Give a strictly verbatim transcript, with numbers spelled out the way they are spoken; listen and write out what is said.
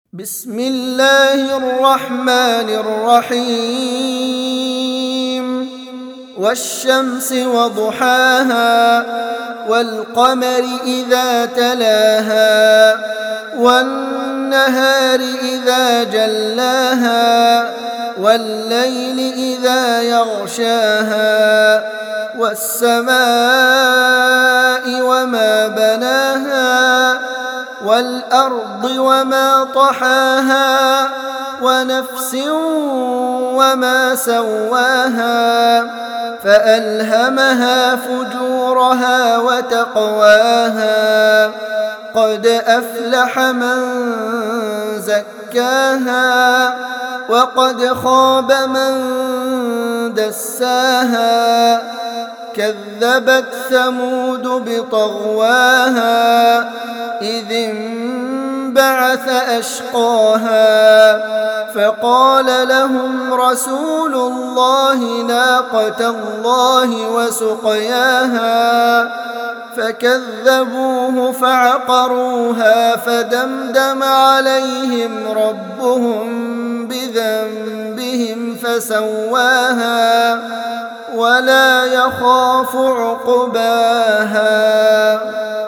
بسم الله الرحمن الرحيم والشمس وضحاها والقمر إذا تلاها والنهار إذا جلاها والليل إذا يغشاها والسماء وما بناها والأرض وما طحاها ونفس وما سواها فألهمها فجورها وتقواها قد أفلح من زكاها وقد خاب من دساها كذبت ثمود بطغواها إذ انبعث أشقاها فقال لهم رسول الله ناقة الله وسقياها فكذبوه فعقروها فدمدم عليهم ربهم بذنبهم فسواها ولا يخاف عقباها.